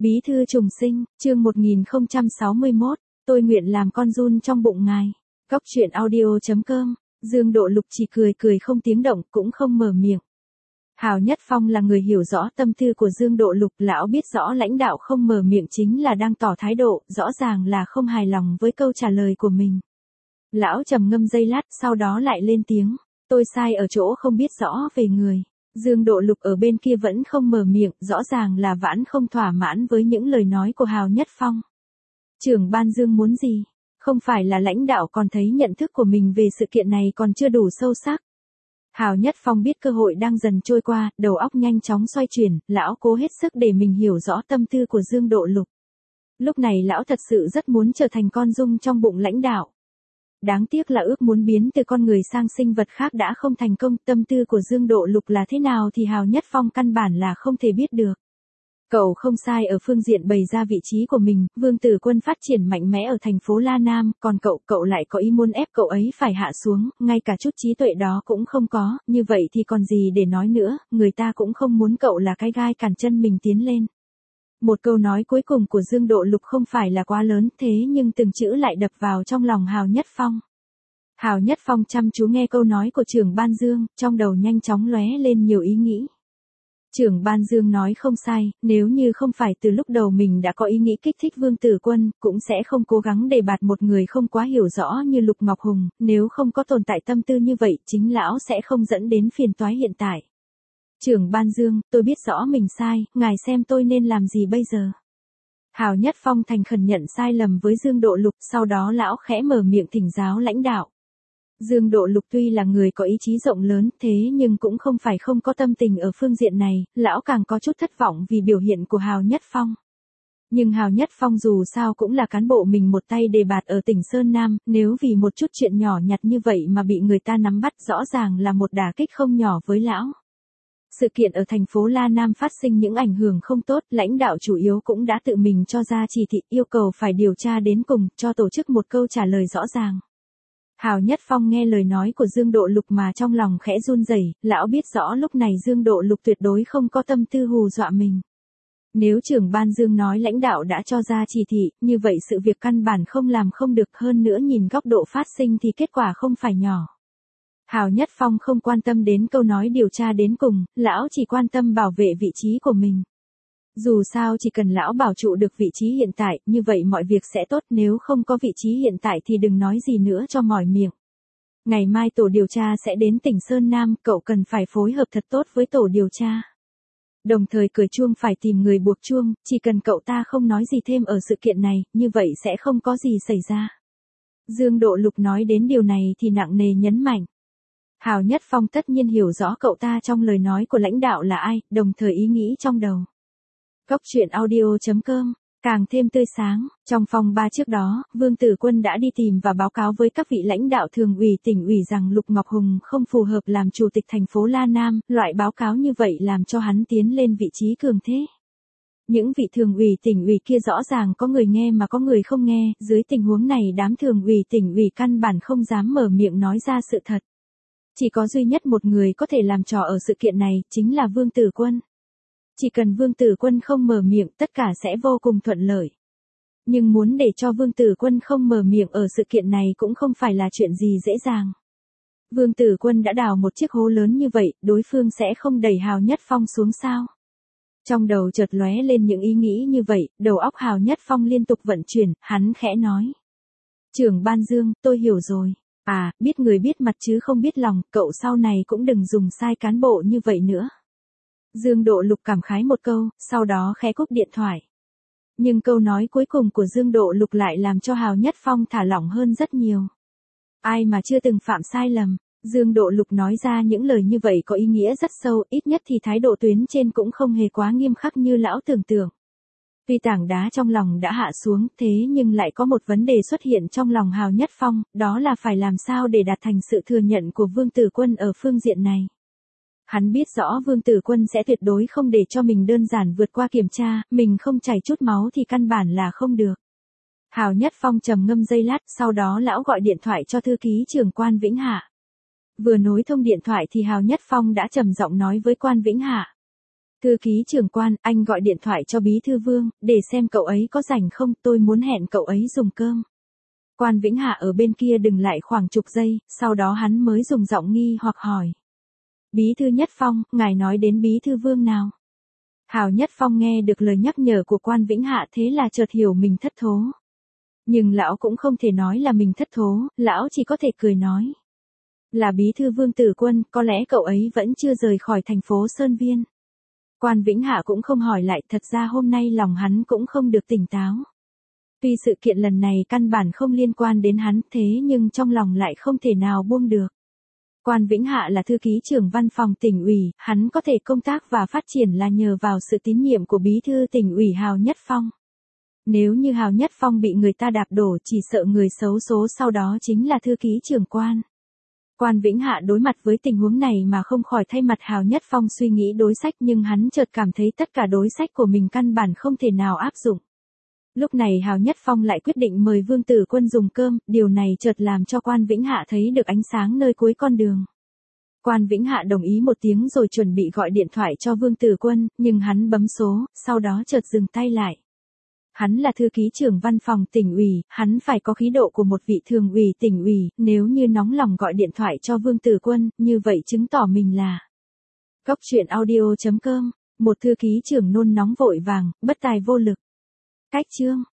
Bí thư trùng sinh, chương 1061, tôi nguyện làm con giun trong bụng ngài. Góc truyện audio.com, Dương Độ Lục chỉ cười cười không tiếng động, cũng không mở miệng. Hào Nhất Phong là người hiểu rõ tâm tư của Dương Độ Lục, lão biết rõ lãnh đạo không mở miệng chính là đang tỏ thái độ, rõ ràng là không hài lòng với câu trả lời của mình. Lão trầm ngâm giây lát, sau đó lại lên tiếng, tôi sai ở chỗ không biết rõ về người. Dương Độ Lục ở bên kia vẫn không mở miệng, rõ ràng là vẫn không thỏa mãn với những lời nói của Hào Nhất Phong. Trưởng ban Dương muốn gì? Không phải là lãnh đạo còn thấy nhận thức của mình về sự kiện này còn chưa đủ sâu sắc. Hào Nhất Phong biết cơ hội đang dần trôi qua, đầu óc nhanh chóng xoay chuyển, lão cố hết sức để mình hiểu rõ tâm tư của Dương Độ Lục. Lúc này lão thật sự rất muốn trở thành con giun trong bụng lãnh đạo. Đáng tiếc là ước muốn biến từ con người sang sinh vật khác đã không thành công, tâm tư của Dương Độ Lục là thế nào thì Hào Nhất Phong căn bản là không thể biết được. Cậu không sai ở phương diện bày ra vị trí của mình, Vương Tử Quân phát triển mạnh mẽ ở thành phố La Nam, còn cậu lại có ý muốn ép cậu ấy phải hạ xuống, ngay cả chút trí tuệ đó cũng không có, như vậy thì còn gì để nói nữa, người ta cũng không muốn cậu là cái gai cản chân mình tiến lên. Một câu nói cuối cùng của Dương Độ Lục không phải là quá lớn, thế nhưng từng chữ lại đập vào trong lòng Hào Nhất Phong. Hào Nhất Phong chăm chú nghe câu nói của trưởng ban Dương, trong đầu nhanh chóng lóe lên nhiều ý nghĩ. Trưởng ban Dương nói không sai, nếu như không phải từ lúc đầu mình đã có ý nghĩ kích thích Vương Tử Quân, cũng sẽ không cố gắng đề bạt một người không quá hiểu rõ như Lục Ngọc Hùng, nếu không có tồn tại tâm tư như vậy, chính lão sẽ không dẫn đến phiền toái hiện tại. Trưởng ban Dương, tôi biết rõ mình sai, ngài xem tôi nên làm gì bây giờ? Hào Nhất Phong thành khẩn nhận sai lầm với Dương Độ Lục, sau đó lão khẽ mở miệng thỉnh giáo lãnh đạo. Dương Độ Lục tuy là người có ý chí rộng lớn, thế nhưng cũng không phải không có tâm tình ở phương diện này, lão càng có chút thất vọng vì biểu hiện của Hào Nhất Phong. Nhưng Hào Nhất Phong dù sao cũng là cán bộ mình một tay đề bạt ở tỉnh Sơn Nam, nếu vì một chút chuyện nhỏ nhặt như vậy mà bị người ta nắm bắt rõ ràng là một đả kích không nhỏ với lão. Sự kiện ở thành phố La Nam phát sinh những ảnh hưởng không tốt, lãnh đạo chủ yếu cũng đã tự mình cho ra chỉ thị yêu cầu phải điều tra đến cùng, cho tổ chức một câu trả lời rõ ràng. Hào Nhất Phong nghe lời nói của Dương Độ Lục mà trong lòng khẽ run rẩy, lão biết rõ lúc này Dương Độ Lục tuyệt đối không có tâm tư hù dọa mình. Nếu trưởng ban Dương nói lãnh đạo đã cho ra chỉ thị, như vậy sự việc căn bản không làm không được, hơn nữa nhìn góc độ phát sinh thì kết quả không phải nhỏ. Hào Nhất Phong không quan tâm đến câu nói điều tra đến cùng, lão chỉ quan tâm bảo vệ vị trí của mình. Dù sao chỉ cần lão bảo trụ được vị trí hiện tại, như vậy mọi việc sẽ tốt, nếu không có vị trí hiện tại thì đừng nói gì nữa cho mỏi miệng. Ngày mai tổ điều tra sẽ đến tỉnh Sơn Nam, cậu cần phải phối hợp thật tốt với tổ điều tra. Đồng thời cởi chuông phải tìm người buộc chuông, chỉ cần cậu ta không nói gì thêm ở sự kiện này, như vậy sẽ không có gì xảy ra. Dương Độ Lục nói đến điều này thì nặng nề nhấn mạnh. Hào Nhất Phong tất nhiên hiểu rõ cậu ta trong lời nói của lãnh đạo là ai, đồng thời ý nghĩ trong đầu. Góc truyện audio.com, càng thêm tươi sáng, trong phòng 3 trước đó, Vương Tử Quân đã đi tìm và báo cáo với các vị lãnh đạo thường ủy tỉnh ủy rằng Lục Ngọc Hùng không phù hợp làm chủ tịch thành phố La Nam, loại báo cáo như vậy làm cho hắn tiến lên vị trí cường thế. Những vị thường ủy tỉnh ủy kia rõ ràng có người nghe mà có người không nghe, dưới tình huống này đám thường ủy tỉnh ủy căn bản không dám mở miệng nói ra sự thật. Chỉ có duy nhất một người có thể làm trò ở sự kiện này, chính là Vương Tử Quân. Chỉ cần Vương Tử Quân không mở miệng, tất cả sẽ vô cùng thuận lợi. Nhưng muốn để cho Vương Tử Quân không mở miệng ở sự kiện này cũng không phải là chuyện gì dễ dàng. Vương Tử Quân đã đào một chiếc hố lớn như vậy, đối phương sẽ không đẩy Hào Nhất Phong xuống sao? Trong đầu chợt lóe lên những ý nghĩ như vậy, đầu óc Hào Nhất Phong liên tục vận chuyển, hắn khẽ nói. Trưởng ban Dương, tôi hiểu rồi. À, biết người biết mặt chứ không biết lòng, cậu sau này cũng đừng dùng sai cán bộ như vậy nữa. Dương Độ Lục cảm khái một câu, sau đó khẽ cúp điện thoại. Nhưng câu nói cuối cùng của Dương Độ Lục lại làm cho Hào Nhất Phong thả lỏng hơn rất nhiều. Ai mà chưa từng phạm sai lầm, Dương Độ Lục nói ra những lời như vậy có ý nghĩa rất sâu, ít nhất thì thái độ tuyến trên cũng không hề quá nghiêm khắc như lão tưởng tượng. Tuy tảng đá trong lòng đã hạ xuống, thế nhưng lại có một vấn đề xuất hiện trong lòng Hào Nhất Phong, đó là phải làm sao để đạt thành sự thừa nhận của Vương Tử Quân ở phương diện này. Hắn biết rõ Vương Tử Quân sẽ tuyệt đối không để cho mình đơn giản vượt qua kiểm tra, mình không chảy chút máu thì căn bản là không được. Hào Nhất Phong trầm ngâm giây lát, sau đó lão gọi điện thoại cho thư ký trưởng Quan Vĩnh Hạ. Vừa nối thông điện thoại thì Hào Nhất Phong đã trầm giọng nói với Quan Vĩnh Hạ. Thư ký trưởng Quan, anh gọi điện thoại cho bí thư Vương, để xem cậu ấy có rảnh không, tôi muốn hẹn cậu ấy dùng cơm. Quan Vĩnh Hạ ở bên kia dừng lại khoảng chục giây, sau đó hắn mới dùng giọng nghi hoặc hỏi. Bí thư Nhất Phong, ngài nói đến bí thư Vương nào? Hào Nhất Phong nghe được lời nhắc nhở của Quan Vĩnh Hạ thế là chợt hiểu mình thất thố. Nhưng lão cũng không thể nói là mình thất thố, lão chỉ có thể cười nói. Là bí thư Vương Tử Quân, có lẽ cậu ấy vẫn chưa rời khỏi thành phố Sơn Viên. Quan Vĩnh Hạ cũng không hỏi lại, thật ra hôm nay lòng hắn cũng không được tỉnh táo. Tuy sự kiện lần này căn bản không liên quan đến hắn, thế nhưng trong lòng lại không thể nào buông được. Quan Vĩnh Hạ là thư ký trưởng văn phòng tỉnh ủy, hắn có thể công tác và phát triển là nhờ vào sự tín nhiệm của bí thư tỉnh ủy Hào Nhất Phong. Nếu như Hào Nhất Phong bị người ta đạp đổ, chỉ sợ người xấu số sau đó chính là thư ký trưởng Quan. Quan Vĩnh Hạ đối mặt với tình huống này mà không khỏi thay mặt Hào Nhất Phong suy nghĩ đối sách, nhưng hắn chợt cảm thấy tất cả đối sách của mình căn bản không thể nào áp dụng. Lúc này Hào Nhất Phong lại quyết định mời Vương Tử Quân dùng cơm, điều này chợt làm cho Quan Vĩnh Hạ thấy được ánh sáng nơi cuối con đường. Quan Vĩnh Hạ đồng ý một tiếng rồi chuẩn bị gọi điện thoại cho Vương Tử Quân, nhưng hắn bấm số, sau đó chợt dừng tay lại. Hắn là thư ký trưởng văn phòng tỉnh ủy, hắn phải có khí độ của một vị thường ủy tỉnh ủy, nếu như nóng lòng gọi điện thoại cho Vương Tử Quân, như vậy chứng tỏ mình là. Góc truyện audio.com, một thư ký trưởng nôn nóng vội vàng, bất tài vô lực. Cách chương